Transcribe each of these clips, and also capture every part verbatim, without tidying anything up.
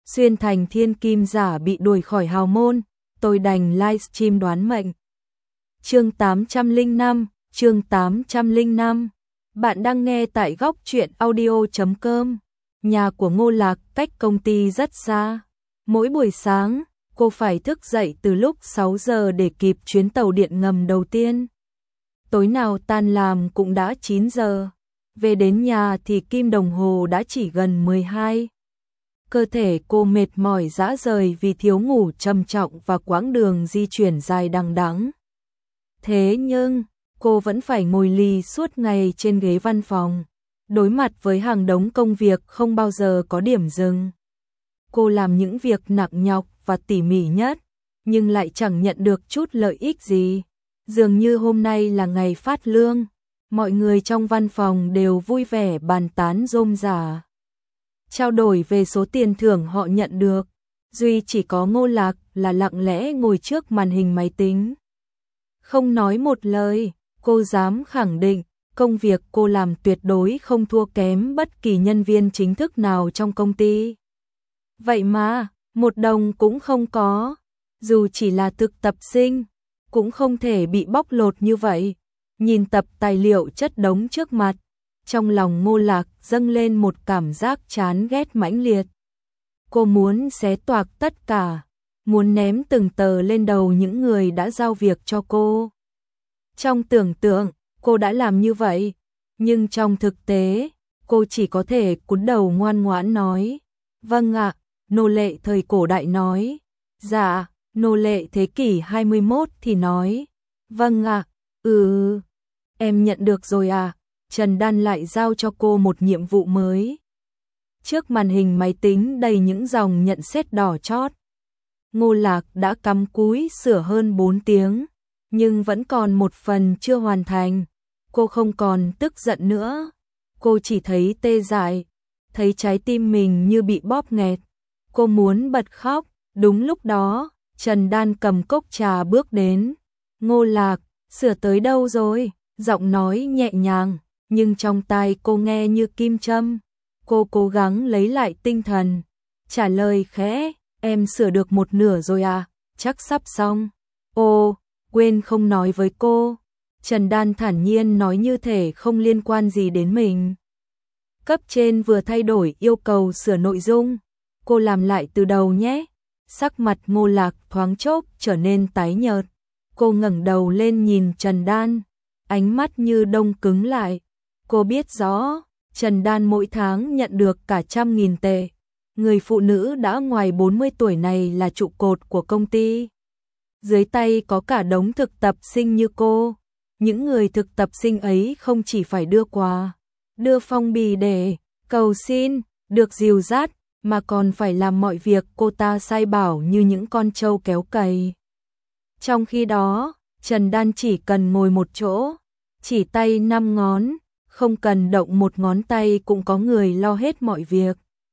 xuyên thành thiên kim giả bị đuổi khỏi hào môn, tôi đành livestream đoán mệnh. Chương tám trăm lẻ năm, chương tám trăm lẻ năm. Bạn đang nghe tại góc truyện audio chấm com. Nhà của Ngô Lạc cách công ty rất xa. Mỗi buổi sáng, cô phải thức dậy từ lúc sáu giờ để kịp chuyến tàu điện ngầm đầu tiên. Tối nào tan làm cũng đã chín giờ. Về đến nhà thì kim đồng hồ đã chỉ gần mười hai. Cơ thể cô mệt mỏi rã rời vì thiếu ngủ trầm trọng và quãng đường di chuyển dài đằng đẵng. Thế nhưng, cô vẫn phải ngồi lì suốt ngày trên ghế văn phòng, đối mặt với hàng đống công việc không bao giờ có điểm dừng. Cô làm những việc nặng nhọc và tỉ mỉ nhất, nhưng lại chẳng nhận được chút lợi ích gì. Dường như hôm nay là ngày phát lương, mọi người trong văn phòng đều vui vẻ bàn tán rôm rả, trao đổi về số tiền thưởng họ nhận được. Duy chỉ có Ngô Lạc là lặng lẽ ngồi trước màn hình máy tính. Không nói một lời, cô dám khẳng định, công việc cô làm tuyệt đối không thua kém bất kỳ nhân viên chính thức nào trong công ty. Vậy mà, một đồng cũng không có, dù chỉ là thực tập sinh, cũng không thể bị bóc lột như vậy. Nhìn tập tài liệu chất đống trước mặt, trong lòng Ngô Lạc dâng lên một cảm giác chán ghét mãnh liệt. Cô muốn xé toạc tất cả, muốn ném từng tờ lên đầu những người đã giao việc cho cô. Trong tưởng tượng, cô đã làm như vậy, nhưng trong thực tế, cô chỉ có thể cúi đầu ngoan ngoãn nói, vâng ạ. Nô lệ thời cổ đại nói, dạ. Nô lệ thế kỷ hai mươi mốt thì nói, vâng ạ. Ừ, em nhận được rồi à. Trần Đan lại giao cho cô một nhiệm vụ mới. Trước màn hình máy tính đầy những dòng nhận xét đỏ chót. Ngô Lạc đã cắm cúi sửa hơn bốn tiếng, nhưng vẫn còn một phần chưa hoàn thành. Cô không còn tức giận nữa, cô chỉ thấy tê dại, thấy trái tim mình như bị bóp nghẹt. Cô muốn bật khóc. Đúng lúc đó, Trần Đan cầm cốc trà bước đến. Ngô Lạc, sửa tới đâu rồi? Giọng nói nhẹ nhàng, nhưng trong tai cô nghe như kim châm. Cô cố gắng lấy lại tinh thần, trả lời khẽ, em sửa được một nửa rồi à, chắc sắp xong. Ồ, quên không nói với cô. Trần Đan thản nhiên nói như thể không liên quan gì đến mình. Cấp trên vừa thay đổi yêu cầu sửa nội dung, cô làm lại từ đầu nhé. Sắc mặt Ngô Lạc thoáng chốc trở nên tái nhợt. Cô ngẩng đầu lên nhìn Trần Đan, ánh mắt như đông cứng lại. Cô biết rõ, Trần Đan mỗi tháng nhận được cả trăm nghìn tệ. Người phụ nữ đã ngoài bốn mươi tuổi này là trụ cột của công ty. Dưới tay có cả đống thực tập sinh như cô. Những người thực tập sinh ấy không chỉ phải đưa quà, đưa phong bì để cầu xin, được dìu dắt, mà còn phải làm mọi việc cô ta sai bảo như những con trâu kéo cày. Trong khi đó, Trần Đan chỉ cần ngồi một chỗ, chỉ tay năm ngón, không cần động một ngón tay cũng có người lo hết mọi việc.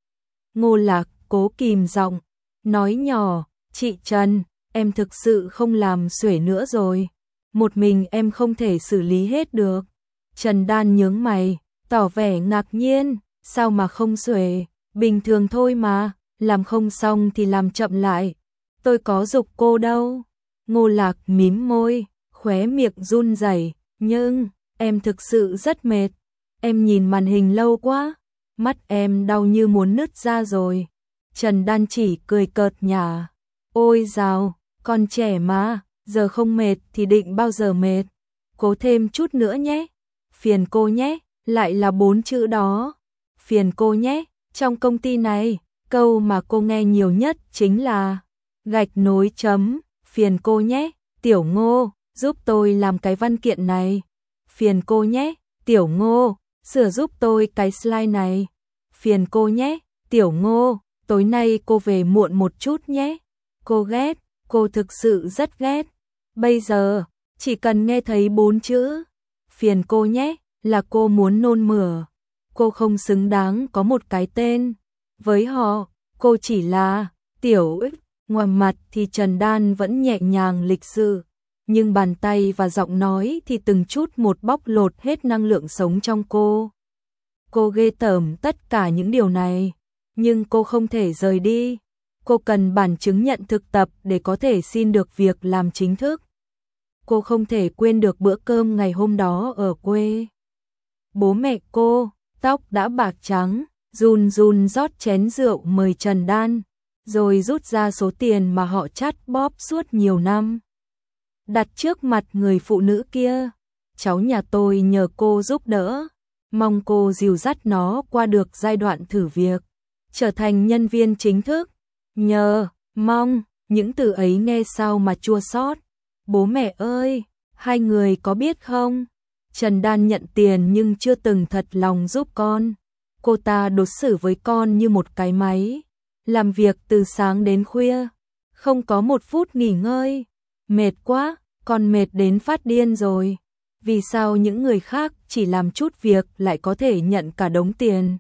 Ngô Lạc cố kìm giọng, nói nhỏ, chị Trần, em thực sự không làm xuể nữa rồi. Một mình em không thể xử lý hết được. Trần Đan nhướng mày, tỏ vẻ ngạc nhiên, sao mà không xuể, bình thường thôi mà, làm không xong thì làm chậm lại. Tôi có giục cô đâu. Ngô Lạc mím môi, khóe miệng run rẩy, nhưng em thực sự rất mệt. Em nhìn màn hình lâu quá, mắt em đau như muốn nứt ra rồi. Trần Đan chỉ cười cợt nhả, ôi dào, còn trẻ mà, giờ không mệt thì định bao giờ mệt. Cố thêm chút nữa nhé. Phiền cô nhé, lại là bốn chữ đó. Phiền cô nhé. Trong công ty này, câu mà cô nghe nhiều nhất chính là gạch nối chấm. Phiền cô nhé, Tiểu Ngô, giúp tôi làm cái văn kiện này. Phiền cô nhé, Tiểu Ngô, sửa giúp tôi cái slide này. Phiền cô nhé, Tiểu Ngô, tối nay cô về muộn một chút nhé. Cô ghét, cô thực sự rất ghét. Bây giờ, chỉ cần nghe thấy bốn chữ phiền cô nhé là cô muốn nôn mửa. Cô không xứng đáng có một cái tên. Với họ, cô chỉ là Tiểu Ích. Ngoài mặt thì Trần Đan vẫn nhẹ nhàng lịch sự, nhưng bàn tay và giọng nói thì từng chút một bóc lột hết năng lượng sống trong cô. Cô ghê tởm tất cả những điều này, nhưng cô không thể rời đi, Cô cần bản chứng nhận thực tập để có thể xin được việc làm chính thức. Cô không thể quên được bữa cơm ngày hôm đó ở quê. Bố mẹ cô, tóc đã bạc trắng, run run rót chén rượu mời Trần Đan, rồi rút ra số tiền mà họ chắt bóp suốt nhiều năm. Đặt trước mặt người phụ nữ kia, cháu nhà tôi nhờ cô giúp đỡ, mong cô dìu dắt nó qua được giai đoạn thử việc, trở thành nhân viên chính thức. Nhờ, mong, những từ ấy nghe sao mà chua xót. Bố mẹ ơi, hai người có biết không? Trần Đan nhận tiền nhưng chưa từng thật lòng giúp con. Cô ta đối xử với con như một cái máy, làm việc từ sáng đến khuya, không có một phút nghỉ ngơi. Mệt quá, con mệt đến phát điên rồi. Vì sao những người khác chỉ làm chút việc lại có thể nhận cả đống tiền?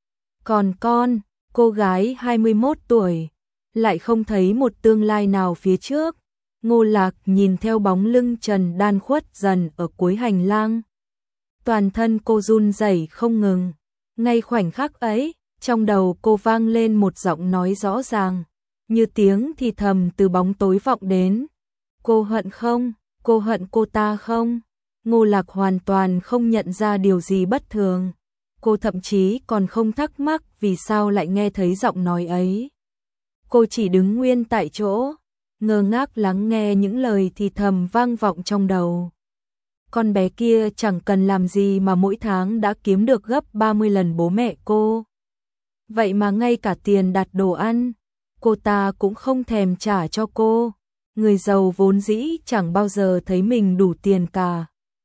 Còn con, cô gái hai mươi mốt tuổi, lại không thấy một tương lai nào phía trước. Ngô Lạc nhìn theo bóng lưng Trần Đan khuất dần ở cuối hành lang. Toàn thân cô run rẩy không ngừng. Ngay khoảnh khắc ấy, trong đầu cô vang lên một giọng nói rõ ràng, như tiếng thì thầm từ bóng tối vọng đến. Cô hận không? Cô hận cô ta không? Ngô Lạc hoàn toàn không nhận ra điều gì bất thường. Cô thậm chí còn không thắc mắc vì sao lại nghe thấy giọng nói ấy. Cô chỉ đứng nguyên tại chỗ, ngơ ngác lắng nghe những lời thì thầm vang vọng trong đầu. Con bé kia chẳng cần làm gì mà mỗi tháng đã kiếm được gấp ba mươi lần bố mẹ cô. Vậy mà ngay cả tiền đặt đồ ăn, cô ta cũng không thèm trả cho cô. Người giàu vốn dĩ chẳng bao giờ thấy mình đủ tiền cả.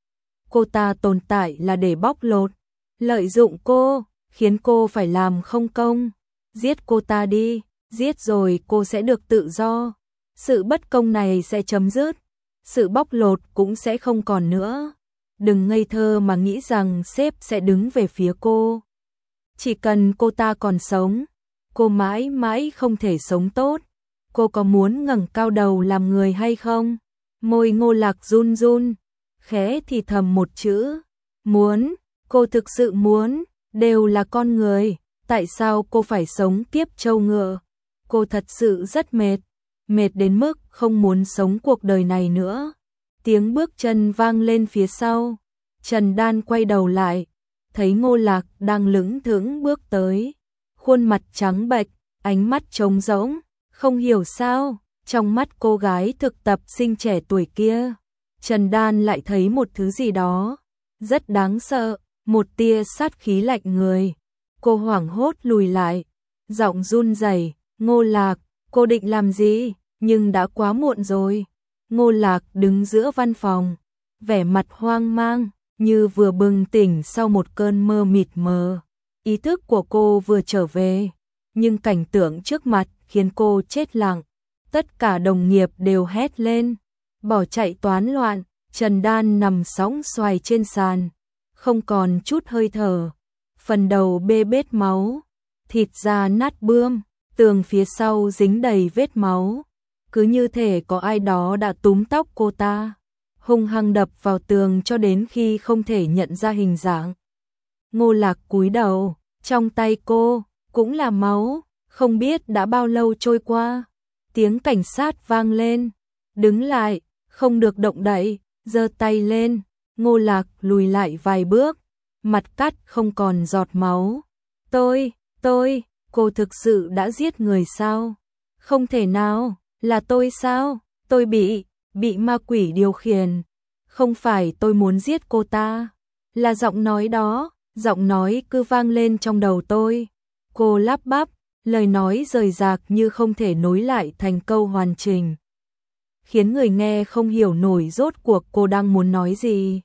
Cô ta tồn tại là để bóc lột, lợi dụng cô, khiến cô phải làm không công. Giết cô ta đi, giết rồi cô sẽ được tự do. Sự bất công này sẽ chấm dứt, sự bóc lột cũng sẽ không còn nữa. Đừng ngây thơ mà nghĩ rằng sếp sẽ đứng về phía cô. Chỉ cần cô ta còn sống, cô mãi mãi không thể sống tốt. Cô có muốn ngẩng cao đầu làm người hay không? Môi Ngô Lạc run run, khẽ thì thầm một chữ. Muốn, cô thực sự muốn, đều là con người. Tại sao cô phải sống kiếp trâu ngựa? Cô thật sự rất mệt, mệt đến mức không muốn sống cuộc đời này nữa. Tiếng bước chân vang lên phía sau. Trần Đan quay đầu lại, thấy Ngô Lạc đang lững thững bước tới. Khuôn mặt trắng bệch, ánh mắt trống rỗng. Không hiểu sao, trong mắt cô gái thực tập sinh trẻ tuổi kia, Trần Đan lại thấy một thứ gì đó rất đáng sợ, một tia sát khí lạnh người. Cô hoảng hốt lùi lại, giọng run rẩy, Ngô Lạc, cô định làm gì? Nhưng đã quá muộn rồi. Ngô Lạc đứng giữa văn phòng, vẻ mặt hoang mang, như vừa bừng tỉnh sau một cơn mơ mịt mờ. Ý thức của cô vừa trở về, nhưng cảnh tượng trước mặt khiến cô chết lặng. Tất cả đồng nghiệp đều hét lên, bỏ chạy toán loạn. Trần Đan nằm sóng xoài trên sàn, không còn chút hơi thở, phần đầu bê bết máu, thịt da nát bươm, tường phía sau dính đầy vết máu, cứ như thể có ai đó đã túm tóc cô ta, hung hăng đập vào tường cho đến khi không thể nhận ra hình dạng. Ngô Lạc cúi đầu, trong tay cô cũng là máu, không biết đã bao lâu trôi qua. Tiếng cảnh sát vang lên, đứng lại, không được động đậy, giơ tay lên. Ngô Lạc lùi lại vài bước, mặt cắt không còn giọt máu. Tôi, tôi, cô thực sự đã giết người sao? Không thể nào, là tôi sao? Tôi bị, bị ma quỷ điều khiển. Không phải tôi muốn giết cô ta, là giọng nói đó, giọng nói cứ vang lên trong đầu tôi. Cô lắp bắp, lời nói rời rạc như không thể nối lại thành câu hoàn chỉnh, khiến người nghe không hiểu nổi rốt cuộc cô đang muốn nói gì.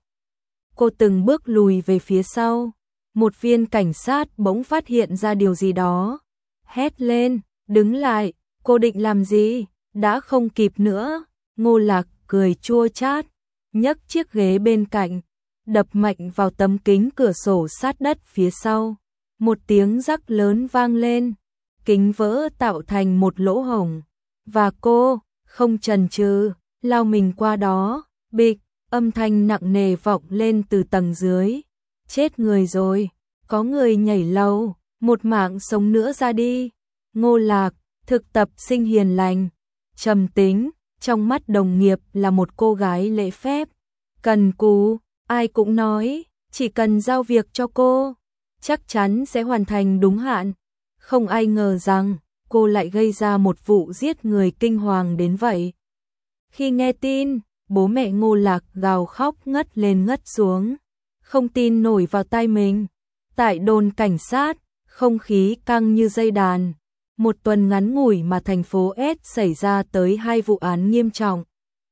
Cô từng bước lùi về phía sau, một viên cảnh sát bỗng phát hiện ra điều gì đó, hét lên, đứng lại, cô định làm gì? Đã không kịp nữa. Ngô Lạc cười chua chát, nhấc chiếc ghế bên cạnh, đập mạnh vào tấm kính cửa sổ sát đất phía sau. Một tiếng rắc lớn vang lên, kính vỡ tạo thành một lỗ hổng, và cô không chần chừ lao mình qua đó. Bịch, âm thanh nặng nề vọng lên từ tầng dưới. Chết người rồi, có người nhảy lầu, một mạng sống nữa ra đi. Ngô Lạc, thực tập sinh hiền lành, trầm tính, trong mắt đồng nghiệp là một cô gái lễ phép, cần cù, ai cũng nói, chỉ cần giao việc cho cô, chắc chắn sẽ hoàn thành đúng hạn. Không ai ngờ rằng, cô lại gây ra một vụ giết người kinh hoàng đến vậy. Khi nghe tin, bố mẹ Ngô Lạc gào khóc ngất lên ngất xuống, không tin nổi vào tai mình. Tại đồn cảnh sát, không khí căng như dây đàn. Một tuần ngắn ngủi mà thành phố S xảy ra tới hai vụ án nghiêm trọng,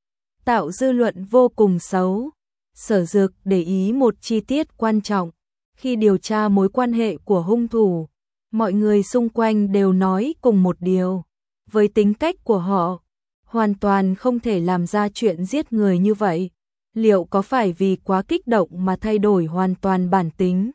tạo dư luận vô cùng xấu. Sở Dực để ý một chi tiết quan trọng. Khi điều tra mối quan hệ của hung thủ, mọi người xung quanh đều nói cùng một điều. Với tính cách của họ, hoàn toàn không thể làm ra chuyện giết người như vậy. Liệu có phải vì quá kích động mà thay đổi hoàn toàn bản tính?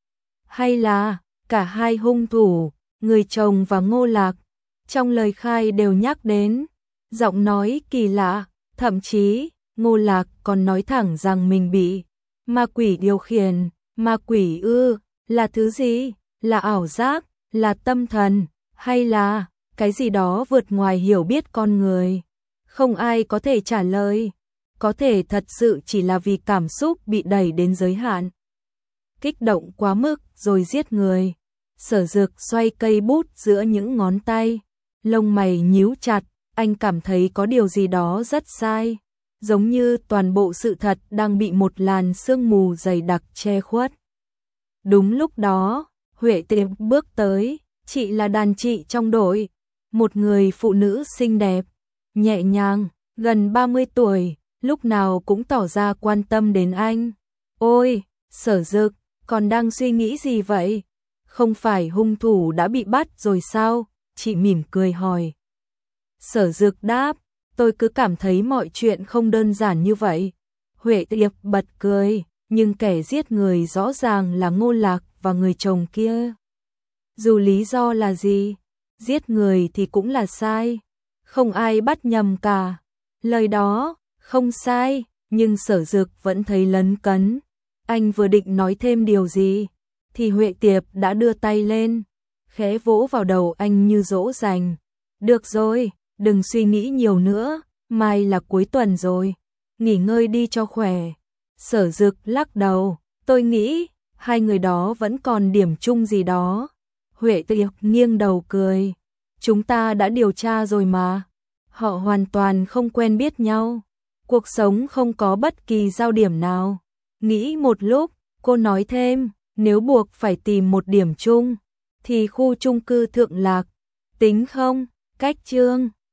Hay là cả hai hung thủ, người chồng và Ngô Lạc, trong lời khai đều nhắc đến giọng nói kỳ lạ, thậm chí Ngô Lạc còn nói thẳng rằng mình bị ma quỷ điều khiển. Ma quỷ ư, là thứ gì? Là ảo giác, là tâm thần, hay là cái gì đó vượt ngoài hiểu biết con người? Không ai có thể trả lời. Có thể thật sự chỉ là vì cảm xúc bị đẩy đến giới hạn, kích động quá mức rồi giết người. Sở Dực xoay cây bút giữa những ngón tay, lông mày nhíu chặt, anh cảm thấy có điều gì đó rất sai, giống như toàn bộ sự thật đang bị một làn sương mù dày đặc che khuất. Đúng lúc đó, Huệ Tiệp bước tới, chị là đàn chị trong đội, một người phụ nữ xinh đẹp, nhẹ nhàng, gần ba mươi tuổi, lúc nào cũng tỏ ra quan tâm đến anh. Ôi, Sở Dực, còn đang suy nghĩ gì vậy? Không phải hung thủ đã bị bắt rồi sao? Chị mỉm cười hỏi. Sở Dực đáp, tôi cứ cảm thấy mọi chuyện không đơn giản như vậy. Huệ Tiệp bật cười, nhưng kẻ giết người rõ ràng là Ngô Lạc và người chồng kia. Dù lý do là gì, giết người thì cũng là sai. Không ai bắt nhầm cả. Lời đó, không sai, nhưng Sở Dực vẫn thấy lấn cấn. Anh vừa định nói thêm điều gì, thì Huệ Tiệp đã đưa tay lên, khẽ vỗ vào đầu anh như dỗ dành. Được rồi, đừng suy nghĩ nhiều nữa, mai là cuối tuần rồi, nghỉ ngơi đi cho khỏe. Sở Dực lắc đầu, tôi nghĩ, hai người đó vẫn còn điểm chung gì đó. Huệ Tiệp nghiêng đầu cười, chúng ta đã điều tra rồi mà, họ hoàn toàn không quen biết nhau, cuộc sống không có bất kỳ giao điểm nào. Nghĩ một lúc, cô nói thêm, nếu buộc phải tìm một điểm chung, thì khu chung cư Thượng Lạc, tính không? Cách Chương